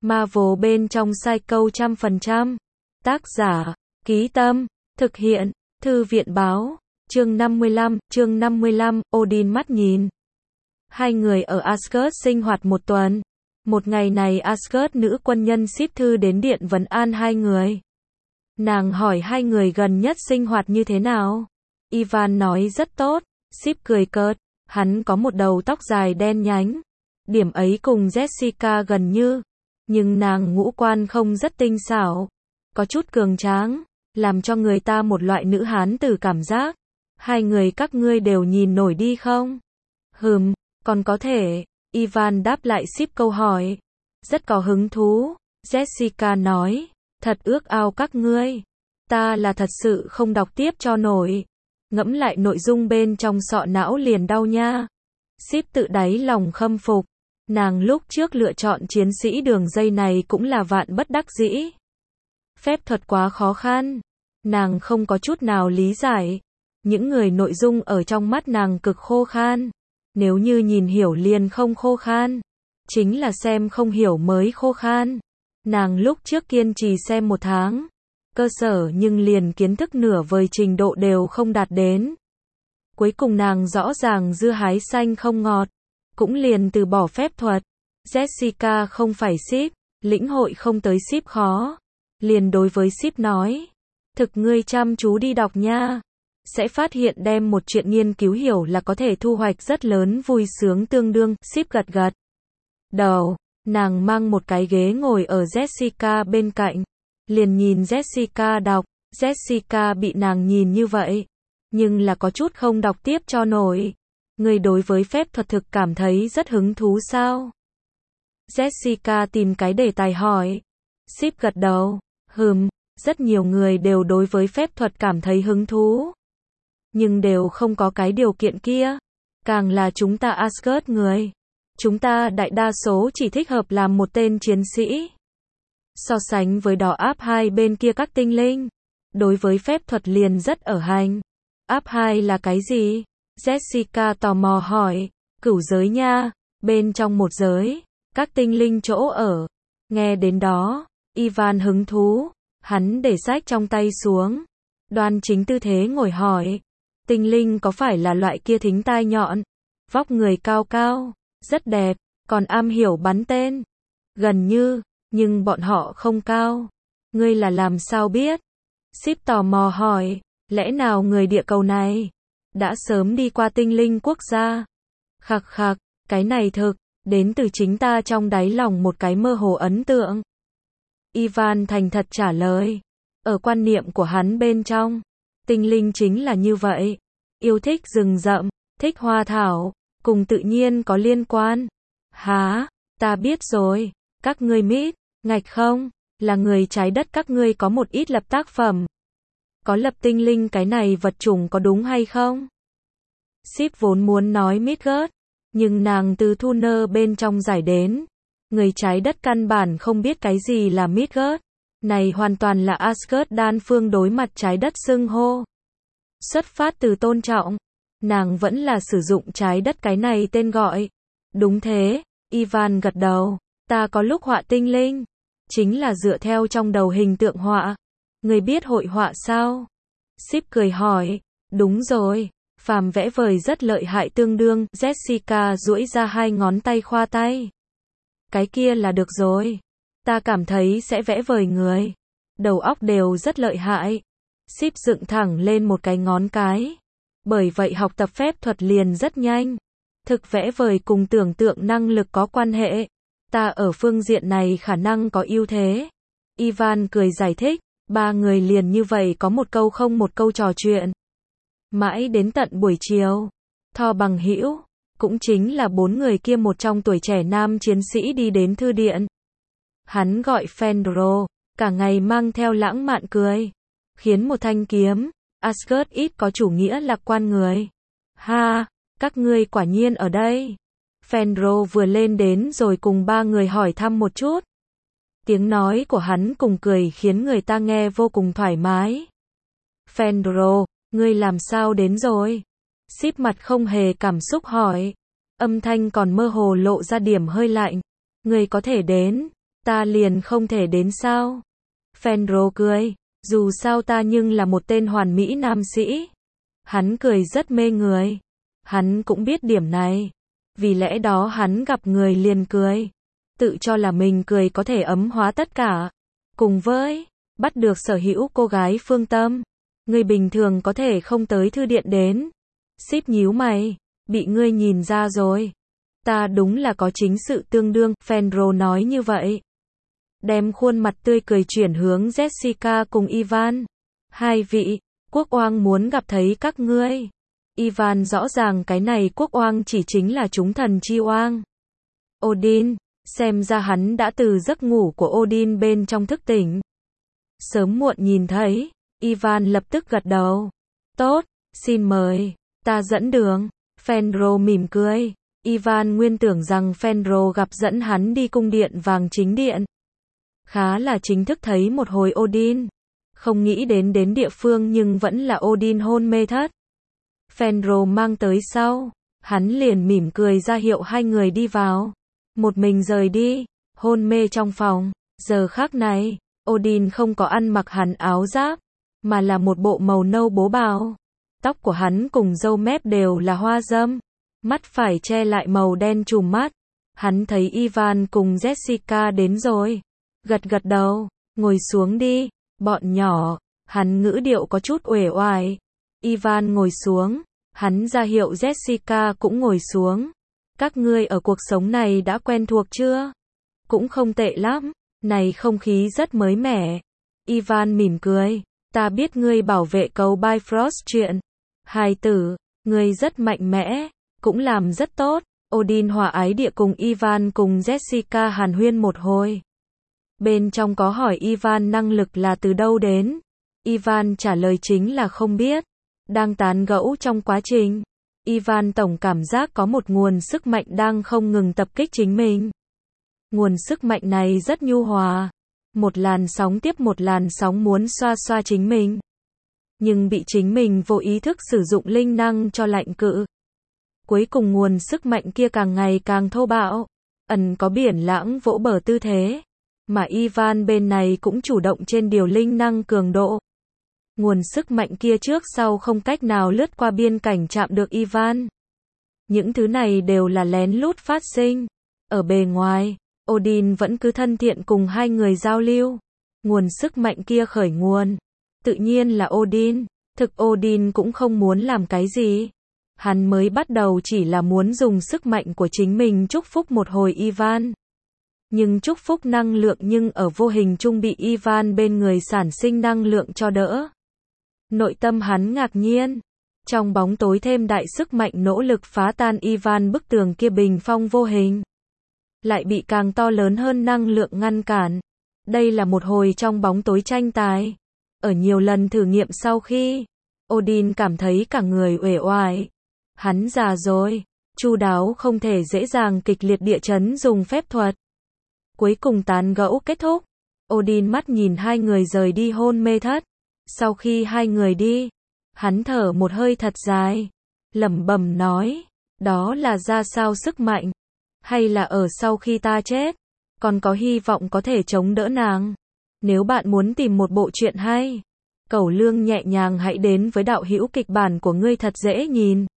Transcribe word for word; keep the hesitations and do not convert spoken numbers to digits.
Marvel bên trong Psycho trăm phần trăm. Tác giả, Ký Tâm, thực hiện, Thư viện báo, chương năm mươi lăm, chương năm mươi lăm, Odin mắt nhìn. Hai người ở Asgard sinh hoạt một tuần. Một ngày này Asgard nữ quân nhân ship thư đến điện vấn an hai người. Nàng hỏi hai người gần nhất sinh hoạt như thế nào. Ivan nói rất tốt. Ship cười cợt, hắn có một đầu tóc dài đen nhánh. Điểm ấy cùng Jessica gần như, nhưng nàng ngũ quan không rất tinh xảo, có chút cường tráng, làm cho người ta một loại nữ hán tử cảm giác. Hai người các ngươi đều nhìn nổi đi không? Hừm, còn có thể. Ivan đáp lại ship câu hỏi. Rất có hứng thú. Jessica nói, thật ước ao các ngươi. Ta là thật sự không đọc tiếp cho nổi. Ngẫm lại nội dung bên trong sọ não liền đau nha. Ship tự đáy lòng khâm phục. Nàng lúc trước lựa chọn chiến sĩ đường dây này cũng là vạn bất đắc dĩ. Phép thuật quá khó khăn. Nàng không có chút nào lý giải. Những người nội dung ở trong mắt nàng cực khô khan. Nếu như nhìn hiểu liền không khô khan. Chính là xem không hiểu mới khô khan. Nàng lúc trước kiên trì xem một tháng. Cơ sở nhưng liền kiến thức nửa vời trình độ đều không đạt đến. Cuối cùng nàng rõ ràng dưa hái xanh không ngọt. Cũng liền từ bỏ phép thuật. Jessica không phải ship, lĩnh hội không tới ship khó. Liền đối với ship nói. Thực ngươi chăm chú đi đọc nha. Sẽ phát hiện đem một chuyện nghiên cứu hiểu là có thể thu hoạch rất lớn vui sướng tương đương. Ship gật gật đầu. Nàng mang một cái ghế ngồi ở Jessica bên cạnh. Liền nhìn Jessica đọc. Jessica bị nàng nhìn như vậy. Nhưng là có chút không đọc tiếp cho nổi. Người đối với phép thuật thực cảm thấy rất hứng thú sao? Jessica tìm cái đề tài hỏi. Ship gật đầu. Hừm, rất nhiều người đều đối với phép thuật cảm thấy hứng thú. Nhưng đều không có cái điều kiện kia. Càng là chúng ta Asgard người. Chúng ta đại đa số chỉ thích hợp làm một tên chiến sĩ. So sánh với đó áp hai bên kia các tinh linh. Đối với phép thuật liền rất ở hành. Áp hai là cái gì? Jessica tò mò hỏi. Cửu giới nha. Bên trong một giới. Các tinh linh chỗ ở. Nghe đến đó. Ivan hứng thú. Hắn để sách trong tay xuống. Đoan chính tư thế ngồi hỏi. Tinh linh có phải là loại kia thính tai nhọn? Vóc người cao cao. Rất đẹp. Còn am hiểu bắn tên. Gần như. Nhưng bọn họ không cao. Ngươi là làm sao biết? Ship tò mò hỏi. Lẽ nào người địa cầu này đã sớm đi qua tinh linh quốc gia? Khặc khặc, cái này thực, đến từ chính ta trong đáy lòng một cái mơ hồ ấn tượng. Ivan thành thật trả lời. Ở quan niệm của hắn bên trong, tinh linh chính là như vậy. Yêu thích rừng rậm, thích hoa thảo, cùng tự nhiên có liên quan. Hả, ta biết rồi, các ngươi mít, ngạch không, là người trái đất các ngươi có một ít lập tác phẩm. Có lập tinh linh cái này vật chủng có đúng hay không? Ship vốn muốn nói Midgard, nhưng nàng từ Thuner bên trong giải đến. Người trái đất căn bản không biết cái gì là Midgard. Này hoàn toàn là Asgard đan phương đối mặt trái đất xưng hô. Xuất phát từ tôn trọng, nàng vẫn là sử dụng trái đất cái này tên gọi. Đúng thế, Ivan gật đầu. Ta có lúc họa tinh linh. Chính là dựa theo trong đầu hình tượng họa. Người biết hội họa sao? Ship cười hỏi. Đúng rồi. Phàm vẽ vời rất lợi hại tương đương. Jessica duỗi ra hai ngón tay khoa tay. Cái kia là được rồi. Ta cảm thấy sẽ vẽ vời người. Đầu óc đều rất lợi hại. Ship dựng thẳng lên một cái ngón cái. Bởi vậy học tập phép thuật liền rất nhanh. Thực vẽ vời cùng tưởng tượng năng lực có quan hệ. Ta ở phương diện này khả năng có ưu thế. Ivan cười giải thích. Ba người liền như vậy có một câu không một câu trò chuyện. Mãi đến tận buổi chiều. Thor bằng hữu, cũng chính là bốn người kia một trong tuổi trẻ nam chiến sĩ đi đến thư điện. Hắn gọi Fenrir, cả ngày mang theo lãng mạn cười. Khiến một thanh kiếm, Asgard ít có chủ nghĩa lạc quan người. Ha, các ngươi quả nhiên ở đây. Fenrir vừa lên đến rồi cùng ba người hỏi thăm một chút. Tiếng nói của hắn cùng cười khiến người ta nghe vô cùng thoải mái. Fenrir, ngươi làm sao đến rồi? Ship mặt không hề cảm xúc hỏi. Âm thanh còn mơ hồ lộ ra điểm hơi lạnh. Ngươi có thể đến. Ta liền không thể đến sao? Fenro cười, dù sao ta nhưng là một tên hoàn mỹ nam sĩ. Hắn cười rất mê người. Hắn cũng biết điểm này. Vì lẽ đó hắn gặp người liền cười. Tự cho là mình cười có thể ấm hóa tất cả. Cùng với, bắt được sở hữu cô gái phương tâm. Người bình thường có thể không tới thư điện đến. Ship nhíu mày, bị ngươi nhìn ra rồi. Ta đúng là có chính sự tương đương, Fenro nói như vậy. Đem khuôn mặt tươi cười chuyển hướng Jessica cùng Ivan. Hai vị, quốc oang muốn gặp thấy các ngươi. Ivan rõ ràng cái này quốc oang chỉ chính là chúng thần chi oang. Odin, xem ra hắn đã từ giấc ngủ của Odin bên trong thức tỉnh. Sớm muộn nhìn thấy, Ivan lập tức gật đầu. Tốt, xin mời, ta dẫn đường. Fenro mỉm cười. Ivan nguyên tưởng rằng Fenro gặp dẫn hắn đi cung điện vàng chính điện. Khá là chính thức thấy một hồi Odin. Không nghĩ đến đến địa phương nhưng vẫn là Odin hôn mê thất. Fenro mang tới sau. Hắn liền mỉm cười ra hiệu hai người đi vào. Một mình rời đi, hôn mê trong phòng. Giờ khác này, Odin không có ăn mặc hắn áo giáp, mà là một bộ màu nâu bố bào. Tóc của hắn cùng râu mép đều là hoa dâm. Mắt phải che lại màu đen trùm mắt. Hắn thấy Ivan cùng Jessica đến rồi. Gật gật đầu, ngồi xuống đi, bọn nhỏ. Hắn ngữ điệu có chút uể oải. Ivan ngồi xuống, hắn ra hiệu Jessica cũng ngồi xuống. Các ngươi ở cuộc sống này đã quen thuộc chưa? Cũng không tệ lắm, này không khí rất mới mẻ. Ivan mỉm cười, ta biết ngươi bảo vệ cầu Bifrost chuyện. Hài tử, ngươi rất mạnh mẽ, cũng làm rất tốt. Odin hòa ái địa cùng Ivan cùng Jessica hàn huyên một hồi. Bên trong có hỏi Ivan năng lực là từ đâu đến. Ivan trả lời chính là không biết. Đang tán gẫu trong quá trình, Ivan tổng cảm giác có một nguồn sức mạnh đang không ngừng tập kích chính mình. Nguồn sức mạnh này rất nhu hòa. Một làn sóng tiếp một làn sóng muốn xoa xoa chính mình. Nhưng bị chính mình vô ý thức sử dụng linh năng cho lạnh cự. Cuối cùng nguồn sức mạnh kia càng ngày càng thô bạo. Ẩn có biển lãng vỗ bờ tư thế. Mà Ivan bên này cũng chủ động trên điều linh năng cường độ. Nguồn sức mạnh kia trước sau không cách nào lướt qua biên cảnh chạm được Ivan. Những thứ này đều là lén lút phát sinh. Ở bề ngoài, Odin vẫn cứ thân thiện cùng hai người giao lưu. Nguồn sức mạnh kia khởi nguồn. Tự nhiên là Odin. Thực Odin cũng không muốn làm cái gì. Hắn mới bắt đầu chỉ là muốn dùng sức mạnh của chính mình chúc phúc một hồi Ivan. Nhưng chúc phúc năng lượng nhưng ở vô hình chung bị Ivan bên người sản sinh năng lượng cho đỡ. Nội tâm hắn ngạc nhiên. Trong bóng tối thêm đại sức mạnh nỗ lực phá tan Ivan bức tường kia bình phong vô hình. Lại bị càng to lớn hơn năng lượng ngăn cản. Đây là một hồi trong bóng tối tranh tài. Ở nhiều lần thử nghiệm sau khi, Odin cảm thấy cả người uể oải. Hắn già rồi, chu đáo không thể dễ dàng kịch liệt địa chấn dùng phép thuật. Cuối cùng tán gẫu kết thúc. Odin mắt nhìn hai người rời đi hôn mê thất. Sau khi hai người đi, hắn thở một hơi thật dài, lẩm bẩm nói, đó là ra sao sức mạnh, hay là ở sau khi ta chết, còn có hy vọng có thể chống đỡ nàng. Nếu bạn muốn tìm một bộ truyện hay, cẩu lương nhẹ nhàng hãy đến với đạo hữu kịch bản của ngươi thật dễ nhìn.